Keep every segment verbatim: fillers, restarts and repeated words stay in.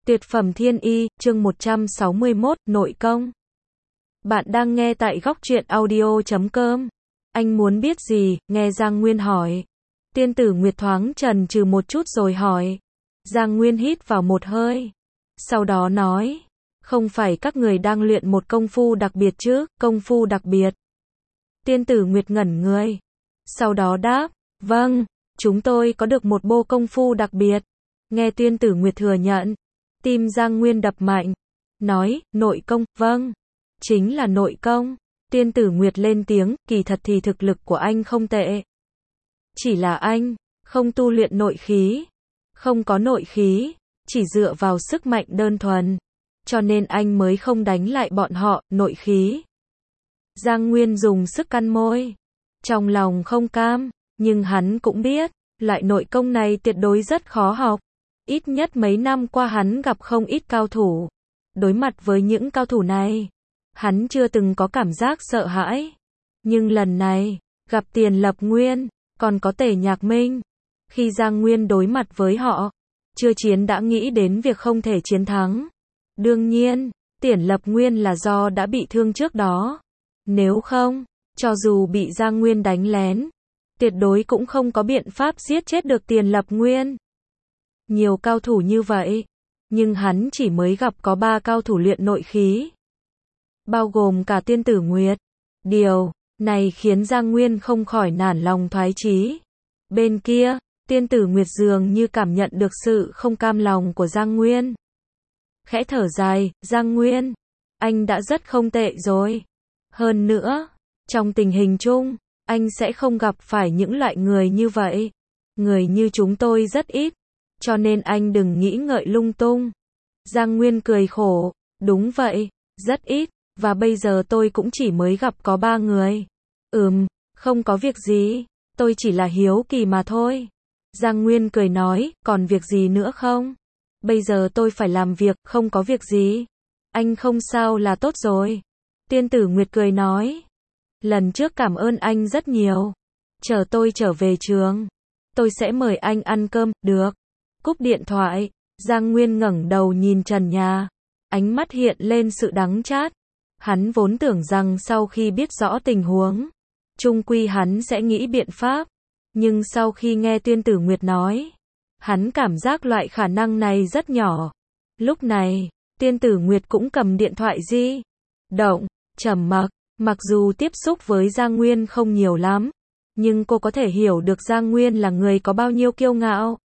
Tuyệt phẩm thiên y, chương một trăm sáu mươi mốt, nội công. Bạn đang nghe tại góc truyện audio chấm com. Anh muốn biết gì? Nghe Giang Nguyên hỏi. Tiên tử Nguyệt thoáng chần chừ một chút rồi hỏi. Giang Nguyên hít vào một hơi. Sau đó nói. Không phải các người đang luyện một công phu đặc biệt chứ? Công phu đặc biệt. Tiên tử Nguyệt ngẩn người. Sau đó đáp. Vâng, chúng tôi có được một bộ công phu đặc biệt. Nghe tiên tử Nguyệt thừa nhận. Tim Giang Nguyên đập mạnh. Nói, nội công, vâng. Chính là nội công. Tiên tử Nguyệt lên tiếng, kỳ thật thì thực lực của anh không tệ. Chỉ là anh, không tu luyện nội khí. Không có nội khí, chỉ dựa vào sức mạnh đơn thuần. Cho nên anh mới không đánh lại bọn họ, nội khí. Giang Nguyên dùng sức cắn môi. Trong lòng không cam, nhưng hắn cũng biết, loại nội công này tuyệt đối rất khó học. Ít nhất mấy năm qua hắn gặp không ít cao thủ. Đối mặt với những cao thủ này, hắn chưa từng có cảm giác sợ hãi. Nhưng lần này, gặp Tiền Lập Nguyên, còn có Tề Nhạc Minh. Khi Giang Nguyên đối mặt với họ, chưa chiến đã nghĩ đến việc không thể chiến thắng. Đương nhiên, Tiền Lập Nguyên là do đã bị thương trước đó. Nếu không, cho dù bị Giang Nguyên đánh lén, tuyệt đối cũng không có biện pháp giết chết được Tiền Lập Nguyên. Nhiều cao thủ như vậy, nhưng hắn chỉ mới gặp có ba cao thủ luyện nội khí. Bao gồm cả tiên tử Nguyệt. Điều này khiến Giang Nguyên không khỏi nản lòng thoái chí. Bên kia, tiên tử Nguyệt dường như cảm nhận được sự không cam lòng của Giang Nguyên. Khẽ thở dài, Giang Nguyên, anh đã rất không tệ rồi. Hơn nữa, trong tình hình chung, anh sẽ không gặp phải những loại người như vậy. Người như chúng tôi rất ít. Cho nên anh đừng nghĩ ngợi lung tung. Giang Nguyên cười khổ. Đúng vậy, rất ít. Và bây giờ tôi cũng chỉ mới gặp có ba người. Ừm, không có việc gì. Tôi chỉ là hiếu kỳ mà thôi. Giang Nguyên cười nói, còn việc gì nữa không? Bây giờ tôi phải làm việc, không có việc gì. Anh không sao là tốt rồi. Tiên tử Nguyệt cười nói. Lần trước cảm ơn anh rất nhiều. Chờ tôi trở về trường, tôi sẽ mời anh ăn cơm, được. Cúp điện thoại, Giang Nguyên ngẩng đầu nhìn trần nhà. Ánh mắt hiện lên sự đắng chát. Hắn vốn tưởng rằng sau khi biết rõ tình huống, chung quy hắn sẽ nghĩ biện pháp. Nhưng sau khi nghe tiên tử Nguyệt nói, hắn cảm giác loại khả năng này rất nhỏ. Lúc này, tiên tử Nguyệt cũng cầm điện thoại di động, trầm mặc. Mặc dù tiếp xúc với Giang Nguyên không nhiều lắm, nhưng cô có thể hiểu được Giang Nguyên là người có bao nhiêu kiêu ngạo.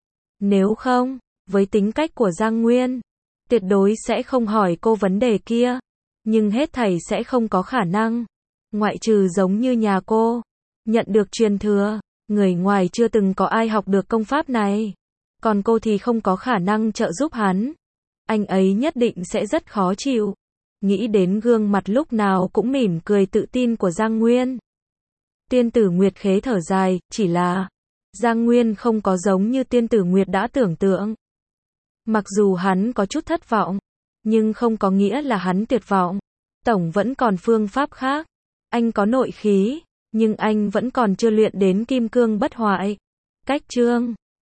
Nếu không, với tính cách của Giang Nguyên, tuyệt đối sẽ không hỏi cô vấn đề kia. Nhưng hết thảy sẽ không có khả năng. Ngoại trừ giống như nhà cô, nhận được truyền thừa, người ngoài chưa từng có ai học được công pháp này. Còn cô thì không có khả năng trợ giúp hắn. Anh ấy nhất định sẽ rất khó chịu. Nghĩ đến gương mặt lúc nào cũng mỉm cười tự tin của Giang Nguyên. Tiên tử Nguyệt khế thở dài, chỉ là Giang Nguyên không có giống như tiên tử Nguyệt đã tưởng tượng. Mặc dù hắn có chút thất vọng, nhưng không có nghĩa là hắn tuyệt vọng. Tổng vẫn còn phương pháp khác. Anh có nội khí, nhưng anh vẫn còn chưa luyện đến kim cương bất hoại. Cách chương